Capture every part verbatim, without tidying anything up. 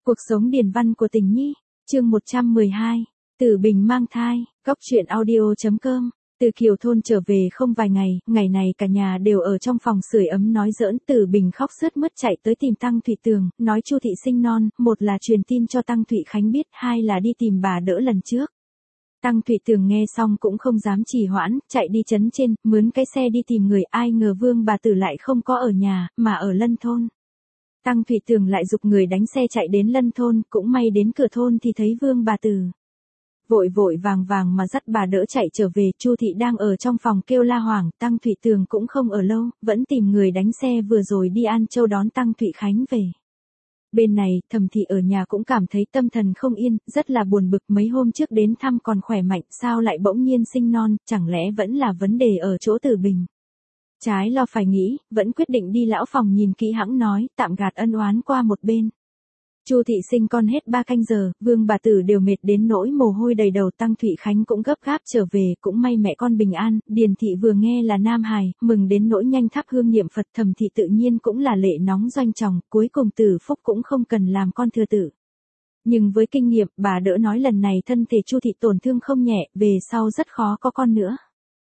Cuộc sống điển văn của Tình Nhi, chương một trăm mười hai, Tử Bình mang thai, góc truyện audio.com. Từ Kiều thôn trở về không vài ngày, ngày này cả nhà đều ở trong phòng sưởi ấm nói giỡn. Tử Bình khóc sướt mướt chạy tới tìm Tăng Thụy Tường, nói Chu thị sinh non, một là truyền tin cho Tăng Thụy Khánh biết, hai là đi tìm bà đỡ lần trước. Tăng Thụy Tường nghe xong cũng không dám trì hoãn, chạy đi trấn trên, mướn cái xe đi tìm người, ai ngờ Vương bà Tử lại không có ở nhà, mà ở Lân thôn. Tăng Thụy Tường lại giục người đánh xe chạy đến Lân thôn, cũng may đến cửa thôn thì thấy Vương bà Tử. Vội vội vàng vàng mà dắt bà đỡ chạy trở về, Chu thị đang ở trong phòng kêu la hoảng, Tăng Thụy Tường cũng không ở lâu, vẫn tìm người đánh xe vừa rồi đi An Châu đón Tăng Thụy Khánh về. Bên này, Thẩm thị ở nhà cũng cảm thấy tâm thần không yên, rất là buồn bực, mấy hôm trước đến thăm còn khỏe mạnh, sao lại bỗng nhiên sinh non, chẳng lẽ vẫn là vấn đề ở chỗ Tử Bình. Trái lo phải nghĩ, vẫn quyết định đi lão phòng nhìn kỹ hãng nói, tạm gạt ân oán qua một bên. Chu thị sinh con hết ba canh giờ, Vương bà Tử đều mệt đến nỗi mồ hôi đầy đầu, Tăng Thụy Khánh cũng gấp gáp trở về, cũng may mẹ con bình an. Điền thị vừa nghe là nam hài, mừng đến nỗi nhanh thắp hương niệm Phật. Thẩm thị tự nhiên cũng là lệ nóng doanh chồng, cuối cùng Tử Phúc cũng không cần làm con thừa tử. Nhưng với kinh nghiệm, bà đỡ nói lần này thân thể Chu thị tổn thương không nhẹ, về sau rất khó có con nữa.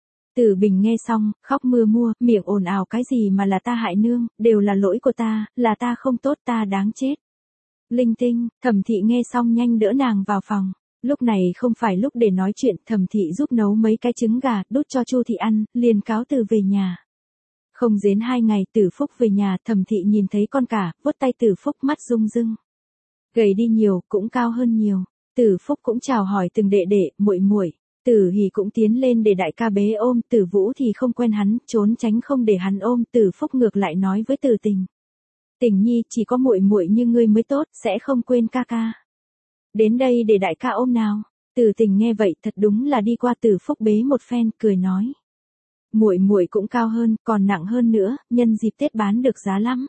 Tử Bình nghe xong, khóc mưa mua, miệng ồn ào, cái gì mà là ta hại nương, đều là lỗi của ta, là ta không tốt, ta đáng chết. Linh tinh. Thẩm thị nghe xong nhanh đỡ nàng vào phòng. Lúc này không phải lúc để nói chuyện, Thẩm thị giúp nấu mấy cái trứng gà, đút cho Chu thị ăn, liền cáo từ về nhà. Không đến hai ngày, Tử Phúc về nhà, Thẩm thị nhìn thấy con cả, vuốt tay Tử Phúc, mắt rung rưng. Gầy đi nhiều, cũng cao hơn nhiều. Tử Phúc cũng chào hỏi từng đệ đệ, muội muội. Tử Hỉ cũng tiến lên để đại ca bế ôm, Tử Vũ thì không quen hắn, trốn tránh không để hắn ôm. Tử Phúc ngược lại nói với Tử Tình: Tình Nhi, chỉ có muội muội như ngươi mới tốt, sẽ không quên ca ca. Đến đây để đại ca ôm nào. Tử Tình nghe vậy thật đúng là đi qua Tử Phúc bế một phen, cười nói: Muội muội cũng cao hơn, còn nặng hơn nữa, nhân dịp Tết bán được giá lắm.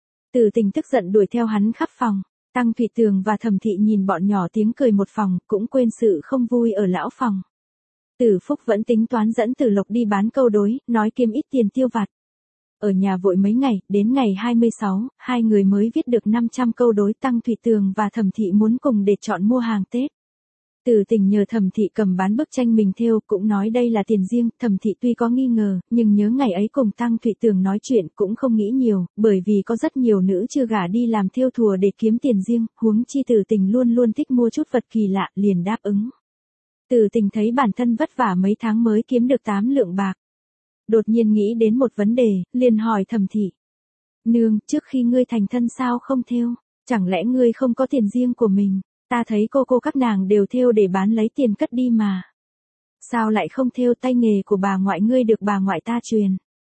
Tử Tình tức giận đuổi theo hắn khắp phòng. Tăng Thụy Tường và Thẩm thị nhìn bọn nhỏ tiếng cười một phòng, cũng quên sự không vui ở lão phòng. Tử Phúc vẫn tính toán dẫn Tử Lộc đi bán câu đối, nói kiếm ít tiền tiêu vặt. Ở nhà vội mấy ngày, đến ngày hai mươi sáu, hai người mới viết được năm trăm câu đối. Tăng Thụy Tường và Thẩm thị muốn cùng để chọn mua hàng Tết. Tử Tình nhờ Thẩm thị cầm bán bức tranh mình thêu, cũng nói đây là tiền riêng. Thẩm thị tuy có nghi ngờ, nhưng nhớ ngày ấy cùng Tăng Thụy Tường nói chuyện cũng không nghĩ nhiều, bởi vì có rất nhiều nữ chưa gả đi làm thêu thùa để kiếm tiền riêng, huống chi Tử Tình luôn luôn thích mua chút vật kỳ lạ, liền đáp ứng. Tử Tình thấy bản thân vất vả mấy tháng mới kiếm được tám lượng bạc. Đột nhiên nghĩ đến một vấn đề, liền hỏi Thẩm thị: Nương, trước khi ngươi thành thân sao không thêu? Chẳng lẽ ngươi không có tiền riêng của mình? Ta thấy cô cô các nàng đều thêu để bán lấy tiền cất đi mà. Sao lại không thêu? Tay nghề của bà ngoại ngươi được bà ngoại ta truyền.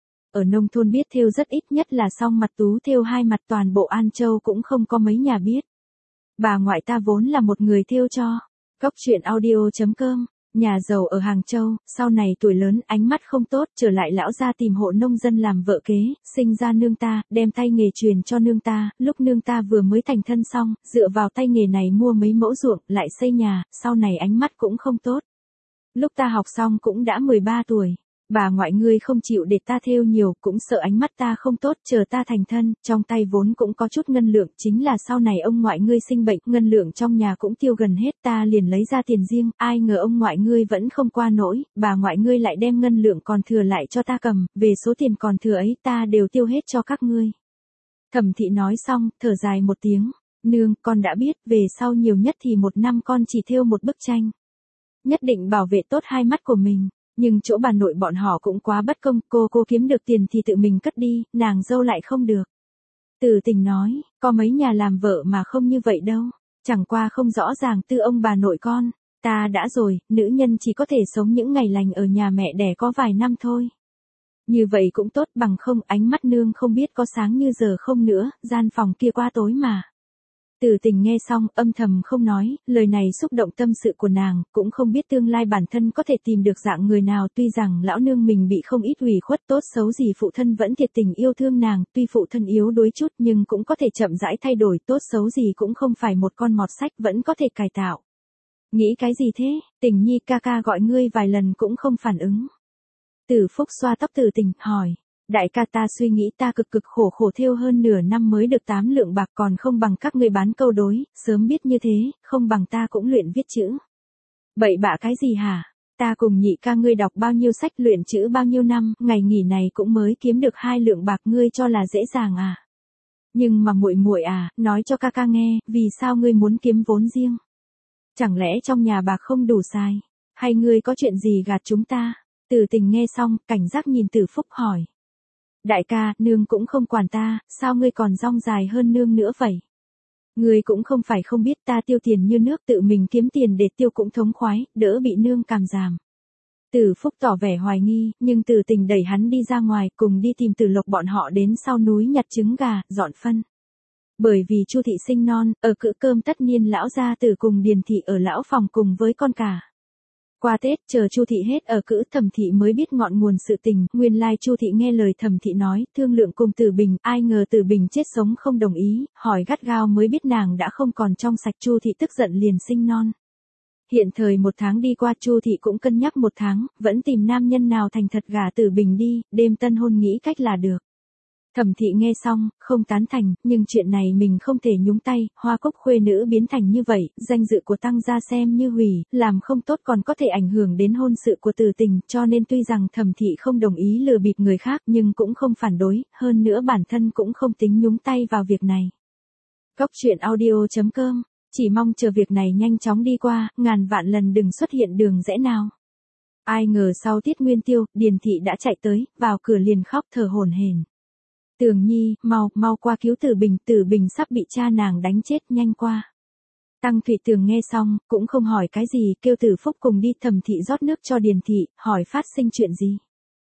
Ở nông thôn biết thêu rất ít, nhất là song mặt tú thêu hai mặt, toàn bộ An Châu cũng không có mấy nhà biết. Bà ngoại ta vốn là một người thêu cho. Góc truyện audio.com. Nhà giàu ở Hàng Châu, sau này tuổi lớn ánh mắt không tốt, trở lại lão gia tìm hộ nông dân làm vợ kế, sinh ra nương ta, đem tay nghề truyền cho nương ta. Lúc nương ta vừa mới thành thân xong, dựa vào tay nghề này mua mấy mẫu ruộng, lại xây nhà, sau này ánh mắt cũng không tốt. Lúc ta học xong cũng đã mười ba tuổi. Bà ngoại ngươi không chịu để ta thêu nhiều, cũng sợ ánh mắt ta không tốt, chờ ta thành thân, trong tay vốn cũng có chút ngân lượng, chính là sau này ông ngoại ngươi sinh bệnh, ngân lượng trong nhà cũng tiêu gần hết, ta liền lấy ra tiền riêng, ai ngờ ông ngoại ngươi vẫn không qua nổi, bà ngoại ngươi lại đem ngân lượng còn thừa lại cho ta cầm, về số tiền còn thừa ấy ta đều tiêu hết cho các ngươi. Thẩm thị nói xong, thở dài một tiếng: Nương, con đã biết, về sau nhiều nhất thì một năm con chỉ thêu một bức tranh. Nhất định bảo vệ tốt hai mắt của mình. Nhưng chỗ bà nội bọn họ cũng quá bất công, cô cô kiếm được tiền thì tự mình cất đi, nàng dâu lại không được. Tử Tình nói: Có mấy nhà làm vợ mà không như vậy đâu. Chẳng qua không rõ ràng tư ông bà nội con. Ta đã rồi, nữ nhân chỉ có thể sống những ngày lành ở nhà mẹ đẻ có vài năm thôi. Như vậy cũng tốt, bằng không ánh mắt nương không biết có sáng như giờ không nữa, gian phòng kia quá tối mà. Tử Tình nghe xong, âm thầm không nói, lời này xúc động tâm sự của nàng, cũng không biết tương lai bản thân có thể tìm được dạng người nào. Tuy rằng lão nương mình bị không ít ủy khuất, tốt xấu gì phụ thân vẫn thiệt tình yêu thương nàng, tuy phụ thân yếu đuối chút nhưng cũng có thể chậm rãi thay đổi, tốt xấu gì cũng không phải một con mọt sách, vẫn có thể cải tạo. Nghĩ cái gì thế? Tình Nhi ca ca gọi ngươi vài lần cũng không phản ứng. Tử Phúc xoa tóc Tử Tình, hỏi: Đại ca ta suy nghĩ ta cực cực khổ khổ thêu hơn nửa năm mới được tám lượng bạc còn không bằng các ngươi bán câu đối, sớm biết như thế, không bằng ta cũng luyện viết chữ. Bậy bạ cái gì hả? Ta cùng nhị ca ngươi đọc bao nhiêu sách luyện chữ bao nhiêu năm, ngày nghỉ này cũng mới kiếm được hai lượng bạc ngươi cho là dễ dàng à? Nhưng mà muội muội à, nói cho ca ca nghe, vì sao ngươi muốn kiếm vốn riêng? Chẳng lẽ trong nhà bạc không đủ xài? Hay ngươi có chuyện gì gạt chúng ta? Từ Tình nghe xong, cảnh giác nhìn Từ Phúc hỏi. Đại ca, nương cũng không quản ta, sao ngươi còn rong dài hơn nương nữa vậy? Ngươi cũng không phải không biết ta tiêu tiền như nước tự mình kiếm tiền để tiêu cũng thống khoái, đỡ bị nương càm giảm. Từ Phúc tỏ vẻ hoài nghi, nhưng Từ Tình đẩy hắn đi ra ngoài cùng đi tìm Từ Lộc bọn họ đến sau núi nhặt trứng gà, dọn phân. Bởi vì Chu thị sinh non, ở cữ cơm tất niên lão gia tử cùng Điền thị ở lão phòng cùng với con cả. Qua Tết chờ Chu thị hết ở cữ Thẩm thị mới biết ngọn nguồn sự tình, nguyên lai Chu thị nghe lời Thẩm thị nói, thương lượng cùng Từ Bình, ai ngờ Từ Bình chết sống không đồng ý, hỏi gắt gao mới biết nàng đã không còn trong sạch, Chu thị tức giận liền sinh non. Hiện thời một tháng đi qua, Chu thị cũng cân nhắc một tháng, vẫn tìm nam nhân nào thành thật gả Từ Bình đi, đêm tân hôn nghĩ cách là được. Thẩm thị nghe xong, không tán thành, nhưng chuyện này mình không thể nhúng tay, Hoa Cúc khuê nữ biến thành như vậy, danh dự của Tăng gia xem như hủy, làm không tốt còn có thể ảnh hưởng đến hôn sự của Từ Tình, cho nên tuy rằng Thẩm thị không đồng ý lừa bịp người khác nhưng cũng không phản đối, hơn nữa bản thân cũng không tính nhúng tay vào việc này. Cốc truyện audio chấm com, chỉ mong chờ việc này nhanh chóng đi qua, ngàn vạn lần đừng xuất hiện đường rẽ nào. Ai ngờ sau tiết nguyên tiêu, Điền thị đã chạy tới, vào cửa liền khóc thở hổn hển. Tường Nhi, mau, mau qua cứu Từ Bình, Từ Bình sắp bị cha nàng đánh chết, nhanh qua. Tăng Thụy Tường nghe xong, cũng không hỏi cái gì, kêu Từ Phúc cùng đi. Thẩm thị rót nước cho Điền thị, hỏi phát sinh chuyện gì.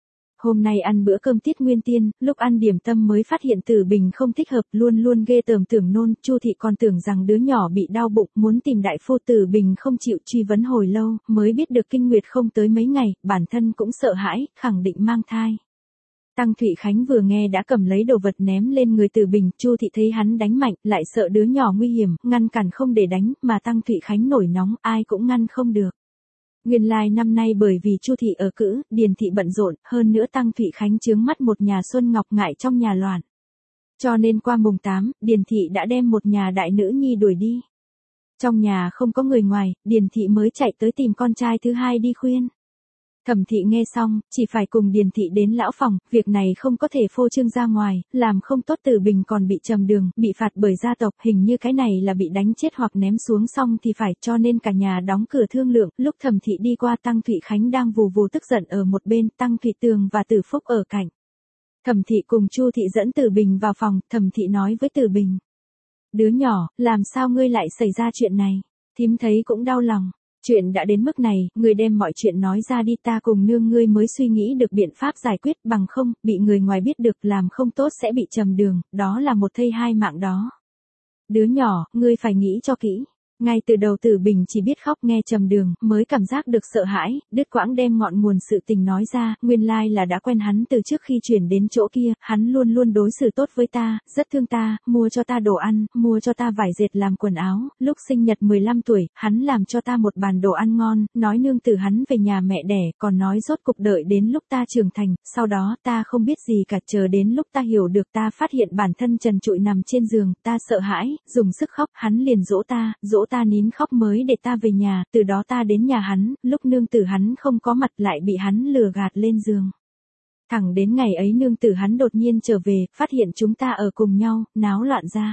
Hôm nay ăn bữa cơm tiết nguyên tiên, lúc ăn điểm tâm mới phát hiện Từ Bình không thích hợp, luôn luôn ghê tởm tưởng nôn, Chu thị còn tưởng rằng đứa nhỏ bị đau bụng, muốn tìm đại phu. Từ Bình không chịu, truy vấn hồi lâu, mới biết được kinh nguyệt không tới mấy ngày, bản thân cũng sợ hãi, khẳng định mang thai. Tăng Thụy Khánh vừa nghe đã cầm lấy đồ vật ném lên người Từ Bình, Chu thị thấy hắn đánh mạnh, lại sợ đứa nhỏ nguy hiểm, ngăn cản không để đánh, mà Tăng Thụy Khánh nổi nóng, ai cũng ngăn không được. Nguyên lai năm nay bởi vì Chu thị ở cữ, Điền thị bận rộn, hơn nữa Tăng Thụy Khánh chướng mắt một nhà Xuân Ngọc ngại trong nhà loạn. Cho nên qua mùng tám, Điền thị đã đem một nhà đại nữ nhi đuổi đi. Trong nhà không có người ngoài, Điền thị mới chạy tới tìm con trai thứ hai đi khuyên. Thẩm thị nghe xong, chỉ phải cùng Điền thị đến lão phòng, việc này không có thể phô trương ra ngoài, làm không tốt Từ Bình còn bị trầm đường, bị phạt bởi gia tộc, hình như cái này là bị đánh chết hoặc ném xuống xong thì phải, cho nên cả nhà đóng cửa thương lượng. Lúc Thẩm thị đi qua, Tăng Thụy Khánh đang vù vù tức giận ở một bên, Tăng Thụy Tường và Từ Phúc ở cạnh. Thẩm thị cùng Chu thị dẫn Từ Bình vào phòng, Thẩm thị nói với Từ Bình: "Đứa nhỏ, làm sao ngươi lại xảy ra chuyện này? Thím thấy cũng đau lòng. Chuyện đã đến mức này, ngươi đem mọi chuyện nói ra đi, ta cùng nương ngươi mới suy nghĩ được biện pháp giải quyết, bằng không, bị người ngoài biết được làm không tốt sẽ bị trầm đường, đó là một thây hai mạng đó. Đứa nhỏ, ngươi phải nghĩ cho kỹ." Ngay từ đầu Từ Bình chỉ biết khóc, nghe trầm đường, mới cảm giác được sợ hãi, đứt quãng đem ngọn nguồn sự tình nói ra, nguyên lai là đã quen hắn từ trước khi chuyển đến chỗ kia, hắn luôn luôn đối xử tốt với ta, rất thương ta, mua cho ta đồ ăn, mua cho ta vải dệt làm quần áo, lúc sinh nhật mười lăm tuổi, hắn làm cho ta một bàn đồ ăn ngon, nói nương tử hắn về nhà mẹ đẻ, còn nói rốt cục đợi đến lúc ta trưởng thành, sau đó ta không biết gì cả, chờ đến lúc ta hiểu được ta phát hiện bản thân trần trụi nằm trên giường, ta sợ hãi, dùng sức khóc, hắn liền dỗ ta, dỗ ta nín khóc mới để ta về nhà, từ đó ta đến nhà hắn, lúc nương tử hắn không có mặt lại bị hắn lừa gạt lên giường. Thẳng đến ngày ấy nương tử hắn đột nhiên trở về, phát hiện chúng ta ở cùng nhau, náo loạn ra.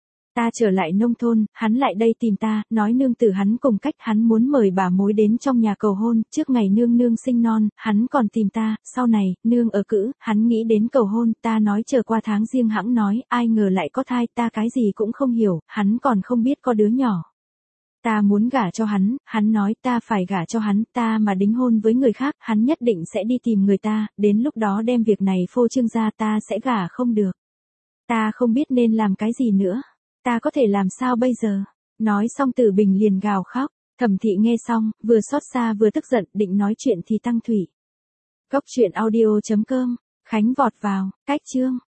Ta trở lại nông thôn, hắn lại đây tìm ta, nói nương tử hắn cùng cách, hắn muốn mời bà mối đến trong nhà cầu hôn, trước ngày nương nương sinh non, hắn còn tìm ta, sau này, nương ở cữ, hắn nghĩ đến cầu hôn, ta nói chờ qua tháng riêng hãng nói, ai ngờ lại có thai, ta cái gì cũng không hiểu, hắn còn không biết có đứa nhỏ. Ta muốn gả cho hắn, hắn nói ta phải gả cho hắn, ta mà đính hôn với người khác, hắn nhất định sẽ đi tìm người ta, đến lúc đó đem việc này phô trương ra ta sẽ gả không được. Ta không biết nên làm cái gì nữa. Ta có thể làm sao bây giờ? Nói xong Từ Bình liền gào khóc. Thẩm thị nghe xong, vừa xót xa vừa tức giận, định nói chuyện thì Tăng Thủy. Cốc truyện audio chấm com, Khánh vọt vào, cách chương.